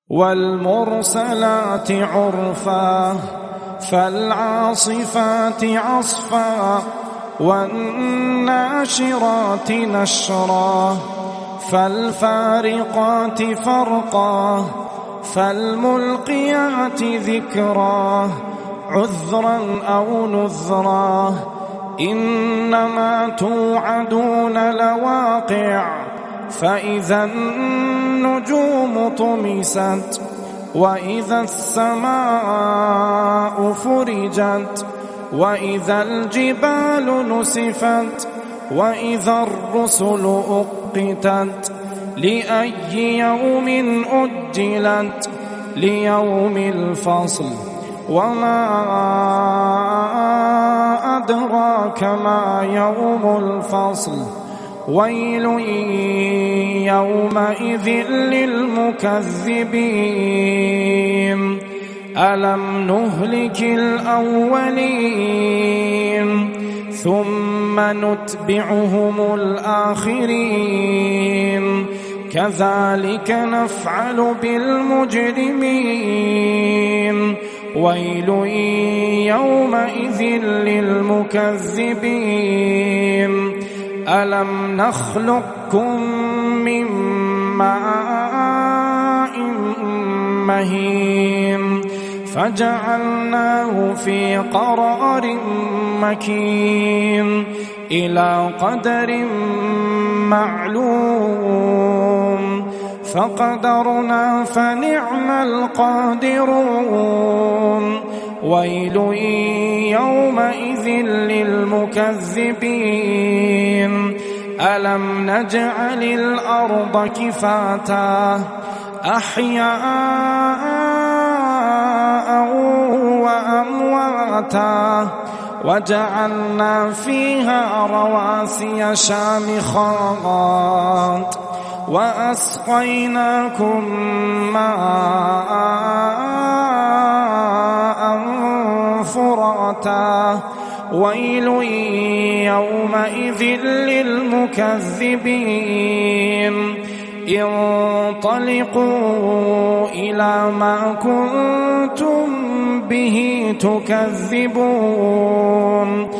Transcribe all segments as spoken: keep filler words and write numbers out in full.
والمرسلات عرفا فالعاصفات عصفا والناشرات نشرا فالفارقات فرقا فالملقيات ذكرا عذرا أو نذرا إنما توعدون لواقع فإذا النجوم طمست وإذا السماء فرجت وإذا الجبال نسفت وإذا الرسل أقتت لأي يوم أجلت ليوم الفصل وما أدراك ما يوم الفصل ويل يومئذ للمكذبين ألم نهلك الأولين ثم نتبعهم الآخرين كذلك نفعل بالمجرمين ويل يومئذ للمكذبين ألم نخلقكم من ماء مهين فجعلناه في قرار مكين إلى قدر معلوم فقدرنا فنعم القادرون ويل يومئذ للمكذبين ألم نجعل الأرض كفاتا أحياء وأمواتا وجعلنا فيها رواسي شامخات وأسقيناكم ماء فراتا ويل يومئذ للمكذبين انطلقوا إلى ما كنتم به تكذبون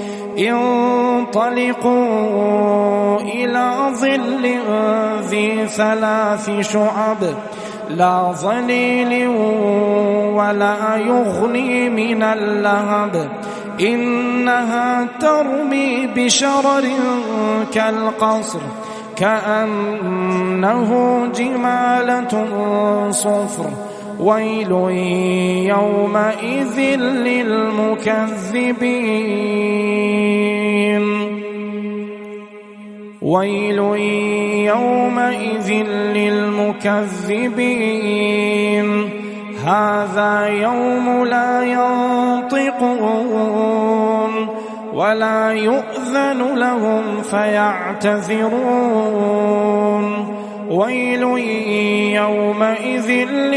انطلقوا إلى ظل ذي ثلاث شعب لا ظليل ولا يغني من اللهب إنها ترمي بشرر كالقصر كأنه جمالة صفر ويل يومئذ للمكذبين ويل يومئذ للمكذبين هذا يوم لا ينطقون ولا يؤذن لهم فيعتذرون ويل يومئذ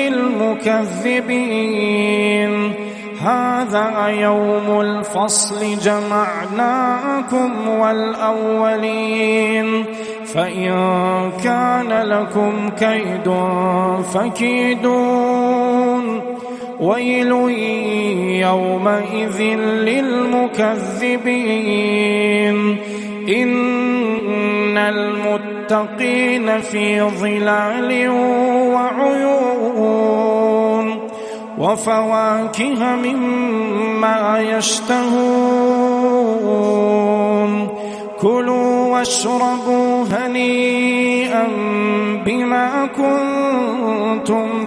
للمكذبين هذا يوم الفصل جمعناكم والأولين فإن كان لكم كيد فكيدون ويل يومئذ للمكذبين إن المتقين في ظلال وعيون وفواكه مما يشتهون كلوا واشربوا هنيئا بما كنتم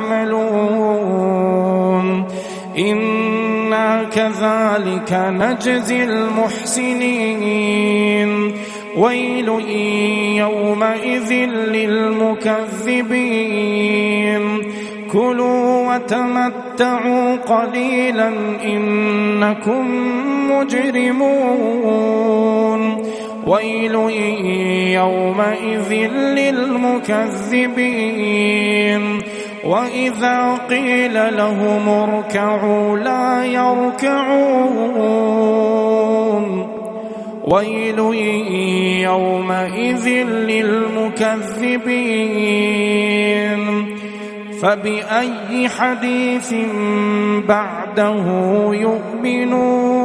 تعملون إنا كذلك نجزي المحسنين ويل يومئذ للمكذبين كلوا وتمتعوا قليلا إنكم مجرمون ويل يومئذ للمكذبين وإذا قيل لهم اركعوا لا يركعون ويل يومئذ للمكذبين فبأي حديث بعده يؤمنون